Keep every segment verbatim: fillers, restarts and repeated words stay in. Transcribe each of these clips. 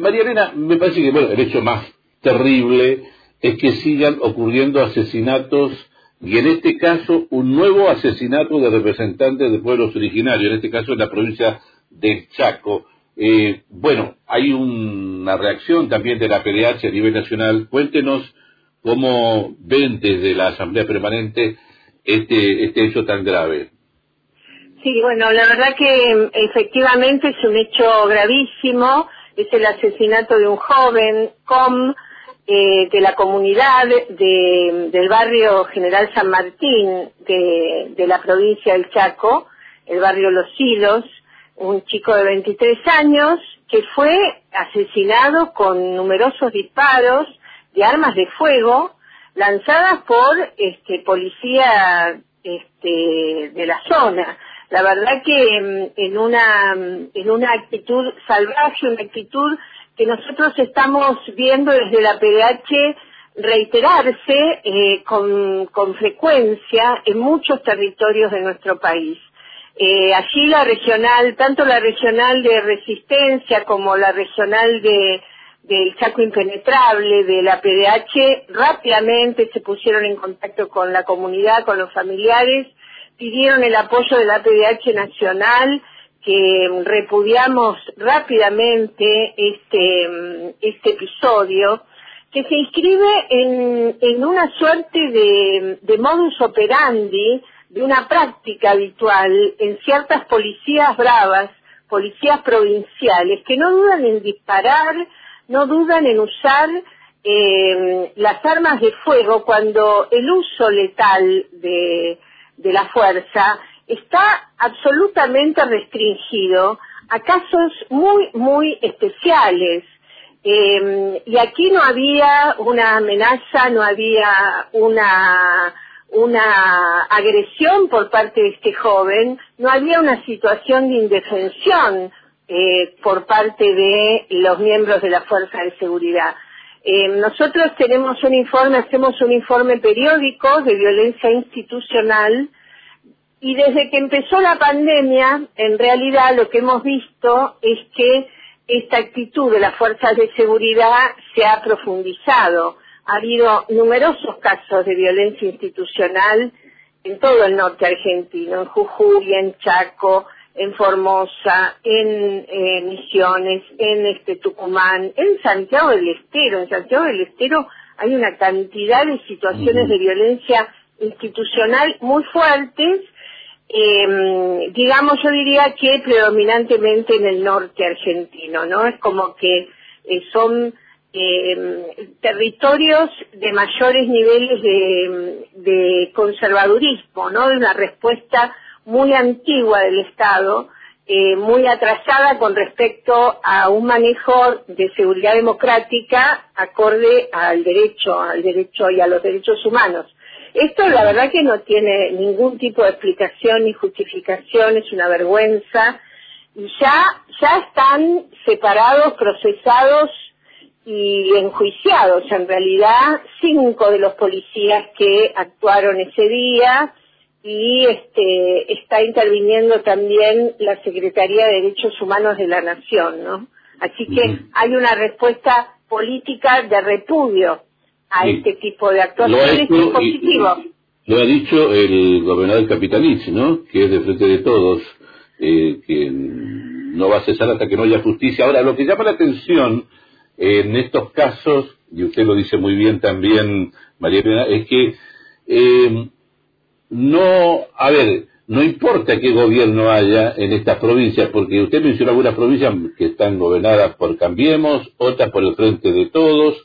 María Elena, me parece que bueno, el hecho más terrible es que sigan ocurriendo asesinatos, y en este caso un nuevo asesinato de representantes de pueblos originarios, en este caso en la provincia del Chaco. Eh, bueno, hay una reacción también de la P D H a nivel nacional. Cuéntenos cómo ven desde la Asamblea Permanente este, este hecho tan grave. Sí, bueno, la verdad que efectivamente es un hecho gravísimo, es el asesinato de un joven com eh, de la comunidad de, del barrio General San Martín de, de la provincia del Chaco, el barrio Los Silos, un chico de veintitrés años que fue asesinado con numerosos disparos de armas de fuego lanzadas por este policía este de la zona. La verdad que en una en una actitud salvaje, una actitud que nosotros estamos viendo desde la P D H reiterarse eh, con, con frecuencia en muchos territorios de nuestro país. Eh, allí la regional, tanto la regional de Resistencia como la regional de del Chaco Impenetrable, de la P D H, rápidamente se pusieron en contacto con la comunidad, con los familiares, pidieron el apoyo de la P D H nacional, que repudiamos rápidamente este, este episodio, que se inscribe en, en una suerte de, de modus operandi, de una práctica habitual en ciertas policías bravas, policías provinciales, que no dudan en disparar, no dudan en usar eh, las armas de fuego cuando el uso letal de, de la fuerza está absolutamente restringido a casos muy, muy especiales. Eh, y aquí no había una amenaza, no había una, una agresión por parte de este joven, no había una situación de indefensión eh, por parte de los miembros de la Fuerza de Seguridad. Eh, nosotros tenemos un informe, hacemos un informe periódico de violencia institucional, y desde que empezó la pandemia, en realidad lo que hemos visto es que esta actitud de las fuerzas de seguridad se ha profundizado. Ha habido numerosos casos de violencia institucional en todo el norte argentino, en Jujuy, en Chaco, en Formosa, en eh, Misiones, en este Tucumán, en Santiago del Estero. En Santiago del Estero hay una cantidad de situaciones de violencia institucional muy fuertes. Eh, digamos, yo diría que predominantemente en el norte argentino, ¿no? Es como que eh, son eh, territorios de mayores niveles de, de conservadurismo, ¿no? De una respuesta muy antigua del Estado, eh, muy atrasada con respecto a un manejo de seguridad democrática acorde al derecho, al derecho y a los derechos humanos. Esto la verdad que no tiene ningún tipo de explicación ni justificación, es una vergüenza, y ya, ya están separados, procesados y enjuiciados en realidad cinco de los policías que actuaron ese día, y este está interviniendo también la Secretaría de Derechos Humanos de la Nación, ¿no? Así que uh-huh. hay una respuesta política de repudio a sí. este tipo de actuaciones y positivo. Lo ha dicho el gobernador Capitanich, ¿no? Que es de Frente de Todos, eh, que no va a cesar hasta que no haya justicia. Ahora, lo que llama la atención eh, en estos casos, y usted lo dice muy bien también, María Elena, es que eh, no, a ver, no importa qué gobierno haya en estas provincias, porque usted mencionó algunas provincias que están gobernadas por Cambiemos, otras por el Frente de Todos.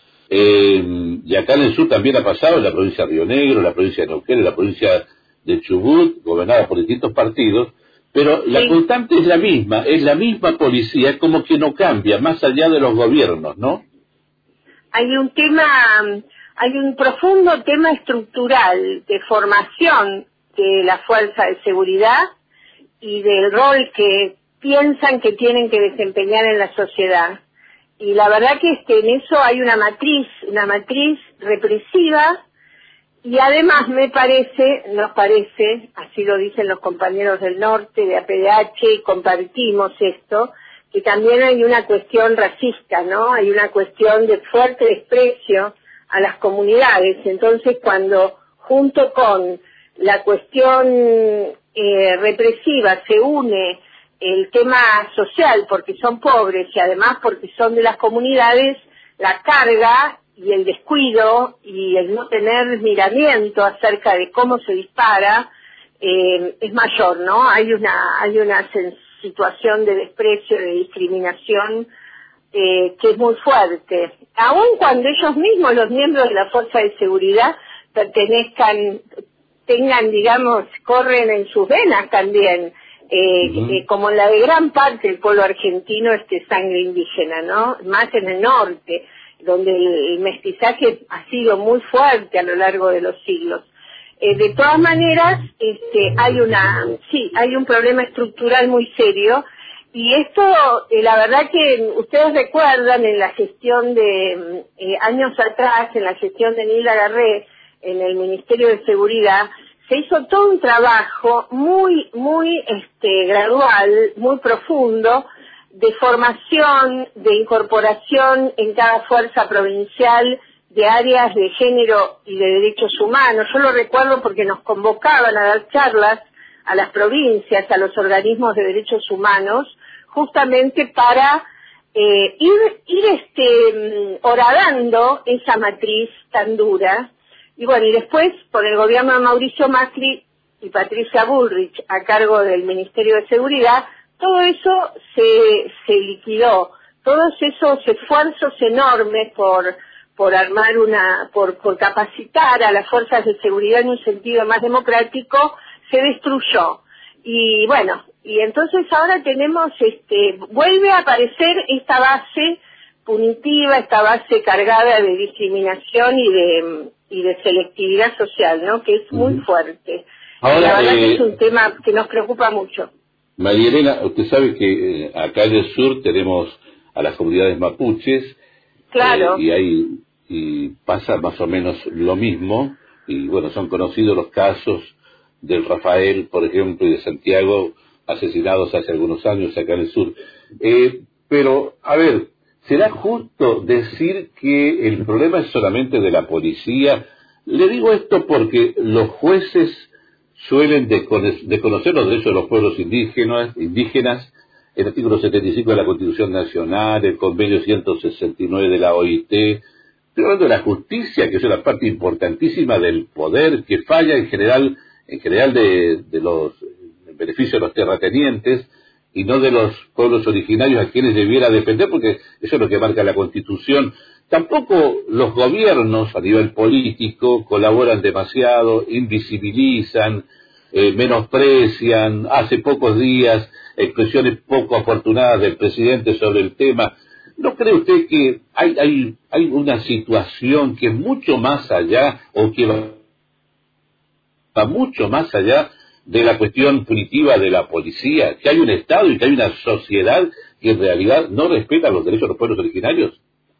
Eh, y acá en el sur también ha pasado, en la provincia de Río Negro, en la provincia de Neuquén, en la provincia de Chubut, gobernada por distintos partidos, pero la sí. constante es la misma, es la misma policía, es como que no cambia, más allá de los gobiernos, ¿no? Hay un tema, hay un profundo tema estructural de formación de la fuerza de seguridad y del rol que piensan que tienen que desempeñar en la sociedad. Y la verdad que es que en eso hay una matriz, una matriz represiva, y además me parece, nos parece, así lo dicen los compañeros del norte, de A P D H, y compartimos esto, que también hay una cuestión racista, ¿no? Hay una cuestión de fuerte desprecio a las comunidades. Entonces, cuando junto con la cuestión eh, represiva se une el tema social, porque son pobres y además porque son de las comunidades, la carga y el descuido y el no tener miramiento acerca de cómo se dispara eh, es mayor, ¿no? Hay una hay una situación de desprecio, de discriminación eh, que es muy fuerte. Aun cuando ellos mismos, los miembros de la Fuerza de Seguridad, pertenezcan, tengan, digamos, corren en sus venas también, eh, uh-huh. eh, como en la de gran parte del pueblo argentino, este sangre indígena, ¿no? Más en el norte, donde el, el mestizaje ha sido muy fuerte a lo largo de los siglos. Eh, de todas maneras, este, hay una, sí, hay un problema estructural muy serio, y esto, eh, la verdad que ustedes recuerdan en la gestión de, eh, años atrás, en la gestión de Nilda Garré, en el Ministerio de Seguridad, se hizo todo un trabajo muy, muy, este, gradual, muy profundo, de formación, de incorporación en cada fuerza provincial, de áreas de género y de derechos humanos. Yo lo recuerdo porque nos convocaban a dar charlas a las provincias, a los organismos de derechos humanos, justamente para eh, ir, ir este, horadando esa matriz tan dura. Y bueno, y después, por el gobierno de Mauricio Macri y Patricia Bullrich, a cargo del Ministerio de Seguridad, todo eso se, se liquidó. Todos esos esfuerzos enormes por por armar una, por, por capacitar a las fuerzas de seguridad en un sentido más democrático, se destruyó. Y bueno, y entonces ahora tenemos, este, vuelve a aparecer esta base punitiva, esta base cargada de discriminación y de, y de selectividad social, ¿no? Que es muy fuerte. Ahora, la verdad eh, que es un tema que nos preocupa mucho. María Elena, usted sabe que eh, acá en el sur tenemos a las comunidades mapuches. Claro. Eh, y hay y pasa más o menos lo mismo, y bueno, son conocidos los casos del Rafael, por ejemplo, y de Santiago, asesinados hace algunos años acá en el sur. Eh, pero, a ver, ¿será justo decir que el problema es solamente de la policía? Le digo esto porque los jueces suelen desconocer los derechos de los pueblos indígenas, indígenas, el artículo setenta y cinco de la Constitución Nacional, el convenio ciento sesenta y nueve de la O I T. Estoy hablando de la justicia, que es una parte importantísima del poder, que falla en general, en general de, de los en beneficio de los terratenientes y no de los pueblos originarios a quienes debiera defender, porque eso es lo que marca la Constitución. Tampoco los gobiernos a nivel político colaboran demasiado, invisibilizan, eh, menosprecian. Hace pocos días expresiones poco afortunadas del presidente sobre el tema. ¿No cree usted que hay, hay, hay una situación que es mucho más allá, o que va, va mucho más allá de la cuestión punitiva de la policía? ¿Que hay un Estado y que hay una sociedad que en realidad no respeta los derechos de los pueblos originarios?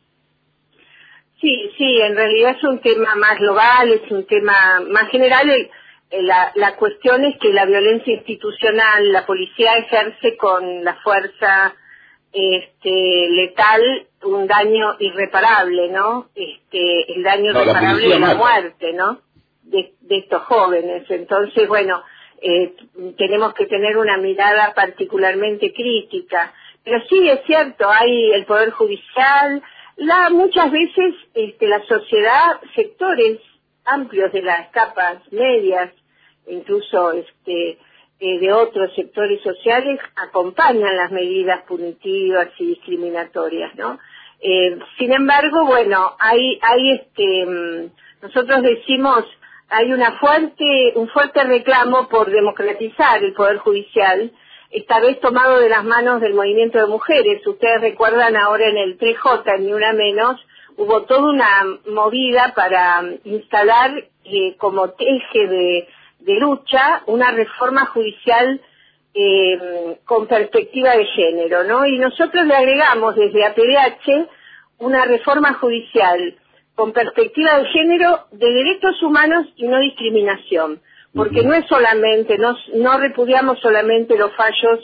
Sí, sí, en realidad es un tema más global, es un tema más general. El, La, la cuestión es que la violencia institucional, la policía ejerce con la fuerza este, letal un daño irreparable, ¿no? Este, el daño no, irreparable de la mata. muerte, ¿no? De, de estos jóvenes. Entonces, bueno, eh, tenemos que tener una mirada particularmente crítica. Pero sí, es cierto, hay el Poder Judicial, la, muchas veces este, la sociedad, sectores amplios de las capas medias, incluso este eh, de otros sectores sociales, acompañan las medidas punitivas y discriminatorias, ¿no? Eh, sin embargo, bueno, hay, hay este, nosotros decimos, hay una fuerte, un fuerte reclamo por democratizar el Poder Judicial, esta vez tomado de las manos del movimiento de mujeres. Ustedes recuerdan ahora en el tres J, ni una menos, hubo toda una movida para instalar eh, como eje de, de lucha una reforma judicial eh, con perspectiva de género, ¿no? Y nosotros le agregamos desde A P D H una reforma judicial con perspectiva de género, de derechos humanos y no discriminación, porque uh-huh. no es solamente, no, no repudiamos solamente los fallos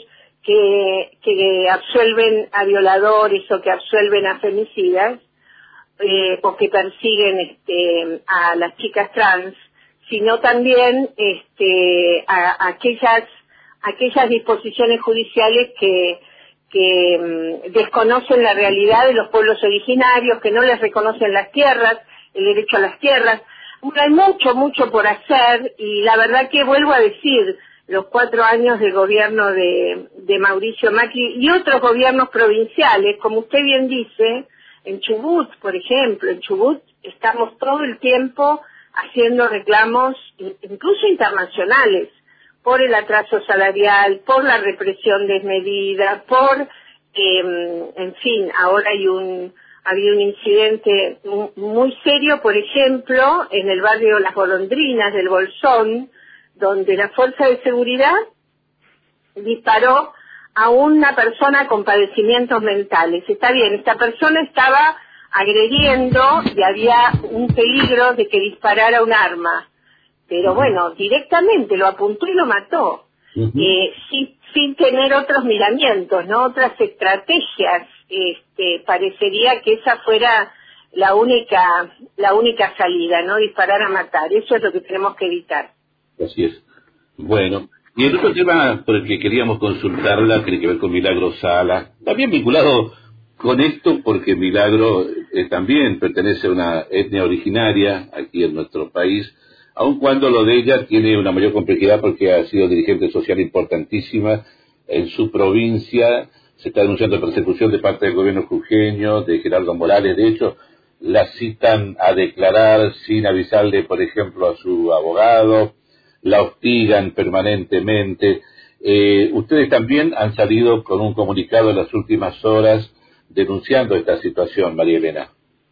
que, que absuelven a violadores o que absuelven a femicidas, eh, o que persiguen este, a las chicas trans, sino también este, a, a aquellas, aquellas disposiciones judiciales que, que um, desconocen la realidad de los pueblos originarios, que no les reconocen las tierras, el derecho a las tierras. Hay mucho, mucho por hacer, y la verdad que vuelvo a decir, los cuatro años del gobierno de, de Mauricio Macri y otros gobiernos provinciales, como usted bien dice, en Chubut, por ejemplo, en Chubut estamos todo el tiempo haciendo reclamos, incluso internacionales, por el atraso salarial, por la represión desmedida, por, eh, en fin, ahora hay un, ha habido un incidente muy serio, por ejemplo, en el barrio Las Golondrinas del Bolsón, donde la fuerza de seguridad disparó a una persona con padecimientos mentales. Está bien, esta persona estaba agrediendo y había un peligro de que disparara un arma, pero bueno, directamente lo apuntó y lo mató, uh-huh. eh, sin, sin tener otros miramientos, no otras estrategias. Este, parecería que esa fuera la única, la única salida, no disparar a matar. Eso es lo que tenemos que evitar. Así es. Bueno, y el otro tema por el que queríamos consultarla tiene que ver con Milagro Sala, también vinculado con esto porque Milagro eh, también pertenece a una etnia originaria aquí en nuestro país, aun cuando lo de ella tiene una mayor complejidad porque ha sido dirigente social importantísima en su provincia. Se está denunciando persecución de parte del gobierno jujeño, de Gerardo Morales. De hecho, la citan a declarar sin avisarle, por ejemplo, a su abogado, la hostigan permanentemente. Eh, ustedes también han salido con un comunicado en las últimas horas denunciando esta situación, María Elena.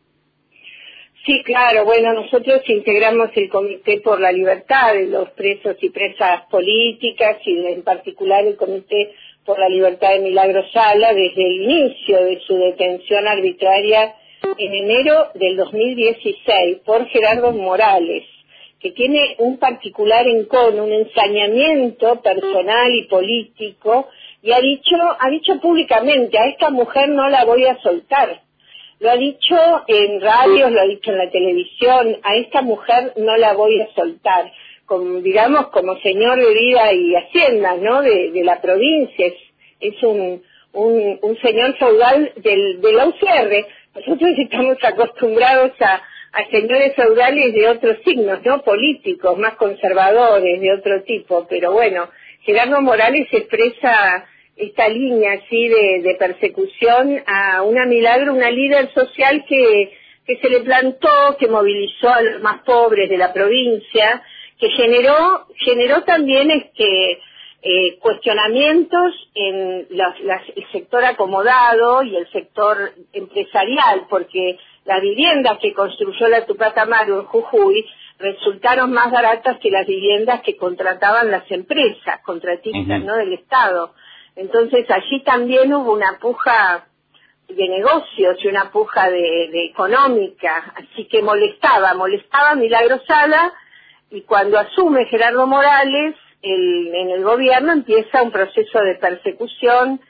Sí, claro. Bueno, nosotros integramos el Comité por la Libertad de los Presos y Presas Políticas y en particular el Comité por la Libertad de Milagro Sala desde el inicio de su detención arbitraria en enero del dos mil dieciséis por Gerardo Morales, que tiene un particular encono, un ensañamiento personal y político, y ha dicho, ha dicho públicamente, a esta mujer no la voy a soltar. Lo ha dicho en radios, lo ha dicho en la televisión, a esta mujer no la voy a soltar. Como, digamos, como señor de vida y hacienda, ¿no?, de, de la provincia, es, es un, un, un señor feudal del, de la U C R. Nosotros estamos acostumbrados a, a señores feudales de otros signos, ¿no?, políticos, más conservadores, de otro tipo, pero bueno, Gerardo Morales expresa esta línea así de, de persecución a una Milagro, una líder social que, que se le plantó, que movilizó a los más pobres de la provincia, que generó generó también este eh, cuestionamientos en las, las, el sector acomodado y el sector empresarial, porque las viviendas que construyó la Tupac Amaru en Jujuy resultaron más baratas que las viviendas que contrataban las empresas contratistas, uh-huh. no del Estado. Entonces allí también hubo una puja de negocios y una puja de, de económica, así que molestaba, molestaba a Milagro Sala. Y cuando asume Gerardo Morales el, en el gobierno empieza un proceso de persecución,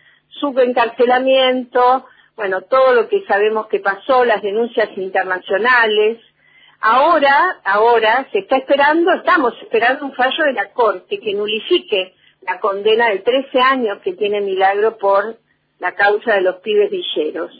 subencarcelamiento, bueno, todo lo que sabemos que pasó, las denuncias internacionales. Ahora, ahora se está esperando, estamos esperando un fallo de la Corte que nulifique la condena de trece años que tiene Milagro por la causa de los pibes villeros.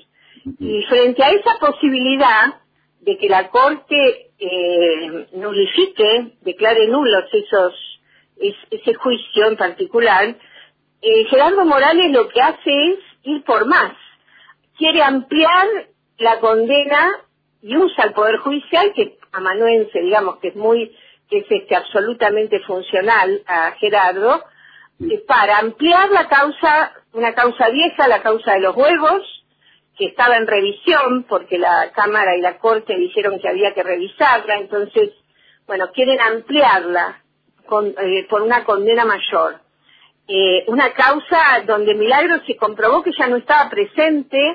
Y frente a esa posibilidad de que la Corte eh, nulifique, declare nulos esos es, ese juicio en particular, eh, Gerardo Morales lo que hace es ir por más. Quiere ampliar la condena y usa el Poder Judicial, que amanuense, digamos, que es muy, que es este absolutamente funcional a Gerardo, eh, para ampliar la causa, una causa vieja, la causa de los huevos, que estaba en revisión porque la Cámara y la Corte dijeron que había que revisarla, entonces, bueno, quieren ampliarla con, eh, por una condena mayor. Eh, una causa donde Milagro se comprobó que ya no estaba presente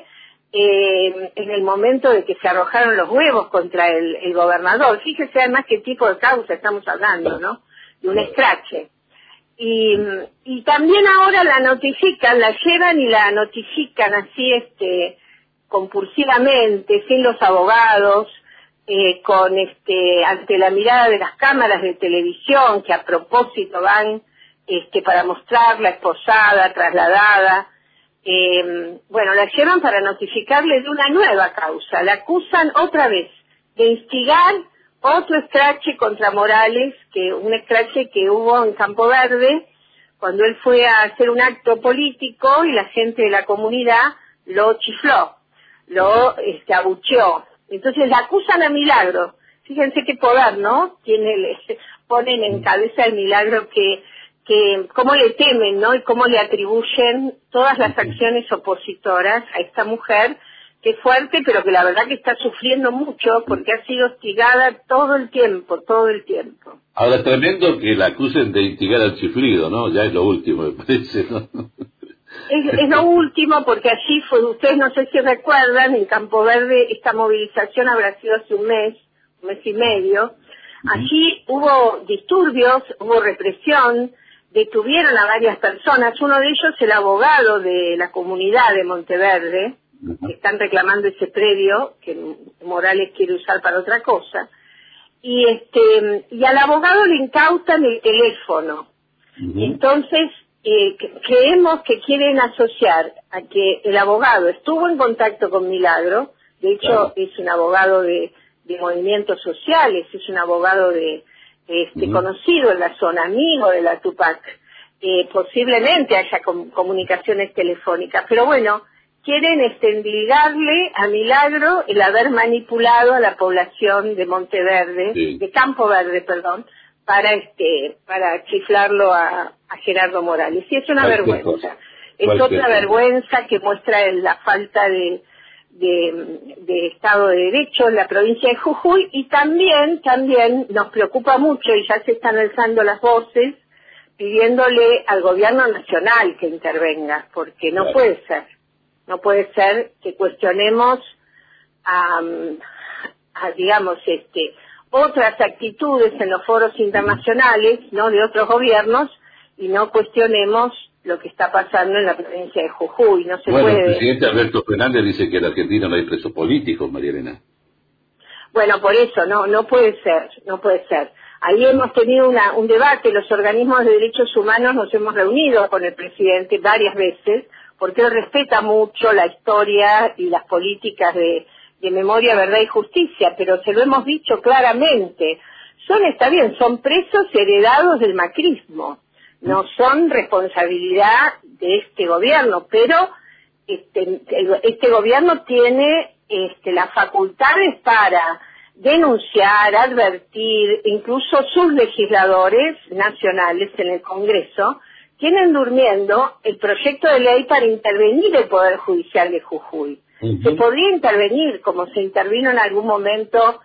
eh, en el momento de que se arrojaron los huevos contra el, el gobernador. Fíjese además qué tipo de causa estamos hablando, ¿no? De un escrache. Y, y también ahora la notifican, la llevan y la notifican así, este, compulsivamente, sin los abogados, eh, con este, ante la mirada de las cámaras de televisión que a propósito van, este, para mostrarla esposada, trasladada. Eh, bueno, la llevan para notificarle de una nueva causa. La acusan otra vez de instigar otro escrache contra Morales, que un escrache que hubo en Campo Verde cuando él fue a hacer un acto político y la gente de la comunidad lo chifló, lo este, abucheó. Entonces la acusan a Milagro. Fíjense qué poder, ¿no? Tiene, le ponen en cabeza el Milagro que que cómo le temen, ¿no? Y cómo le atribuyen todas las acciones opositoras a esta mujer, que es fuerte, pero que la verdad que está sufriendo mucho porque ha sido hostigada todo el tiempo, todo el tiempo. Ahora, tremendo que la acusen de instigar al chiflido, ¿no? Ya es lo último, me parece, ¿no? Es, es lo último porque allí fue, ustedes no sé si recuerdan, en Campo Verde esta movilización habrá sido hace un mes, un mes y medio. Allí hubo disturbios, hubo represión, detuvieron a varias personas, uno de ellos el abogado de la comunidad de Monteverde, que están reclamando ese predio que Morales quiere usar para otra cosa, y este y al abogado le incautan el teléfono. Uh-huh. Entonces eh, creemos que quieren asociar a que el abogado estuvo en contacto con Milagro, de hecho claro. Es un abogado de, de movimientos sociales, es un abogado de este uh-huh. conocido en la zona, amigo de la Tupac, eh, posiblemente haya com- comunicaciones telefónicas, pero bueno, quieren extendigarle a Milagro el haber manipulado a la población de Monteverde, sí. de Campo Verde, perdón, para este, para chiflarlo a, a Gerardo Morales. Y es una Cualquier vergüenza, cosa. es Cualquier otra cosa. vergüenza que muestra la falta de De, de Estado de Derecho en la provincia de Jujuy, y también, también nos preocupa mucho, y ya se están alzando las voces, pidiéndole al gobierno nacional que intervenga, porque no claro. puede ser, no puede ser que cuestionemos a, a digamos, este, otras actitudes en los foros internacionales, ¿no?, de otros gobiernos, y no cuestionemos lo que está pasando en la provincia de Jujuy. No se bueno, puede... el presidente Alberto Fernández dice que en Argentina no hay presos políticos, María Elena. Bueno, por eso, no no puede ser, no puede ser. Ahí hemos tenido una, un debate, los organismos de derechos humanos nos hemos reunido con el presidente varias veces, porque él respeta mucho la historia y las políticas de, de memoria, verdad y justicia, pero se lo hemos dicho claramente. Son, está bien, son presos heredados del macrismo. No son responsabilidad de este gobierno, pero este, este gobierno tiene este, las facultades para denunciar, advertir, incluso sus legisladores nacionales en el Congreso tienen durmiendo el proyecto de ley para intervenir el Poder Judicial de Jujuy. Uh-huh. Se podría intervenir, como se intervino en algún momento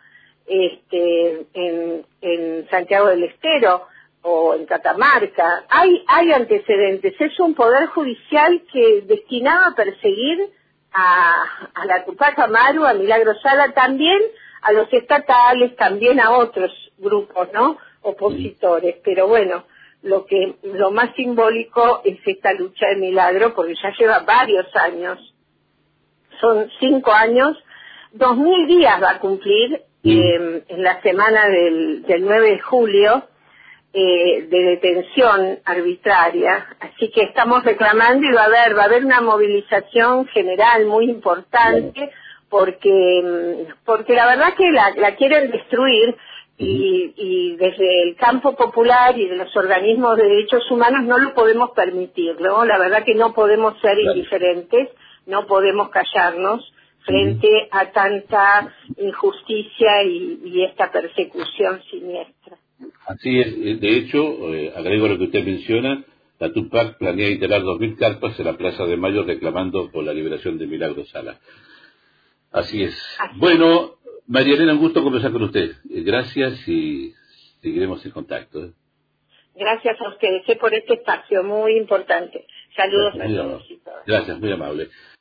este, en, en Santiago del Estero, o en Catamarca. Hay hay antecedentes. Es un poder judicial que destinaba a perseguir a, a la Tupac Amaru, a Milagro Sala, también a los estatales, también a otros grupos, ¿no?, opositores. Pero bueno, lo que lo más simbólico es esta lucha de Milagro, porque ya lleva varios años. Son cinco años, dos mil días va a cumplir eh, en la semana del, del nueve de julio, Eh, de detención arbitraria, así que estamos reclamando y va a haber va a haber una movilización general muy importante porque porque la verdad que la, la quieren destruir y, y desde el campo popular y de los organismos de derechos humanos no lo podemos permitir, ¿no? La verdad que no podemos ser indiferentes, no podemos callarnos frente a tanta injusticia y, y esta persecución siniestra. Así es, de hecho, eh, agrego lo que usted menciona, la Tupac planea instalar dos mil carpas en la Plaza de Mayo reclamando por la liberación de Milagro Sala. Así es. Así. Bueno, María Elena, un gusto conversar con usted. Gracias y seguiremos en contacto. ¿eh? Gracias a ustedes por este espacio muy importante. Saludos Gracias, a todos y todas. Gracias, muy amable.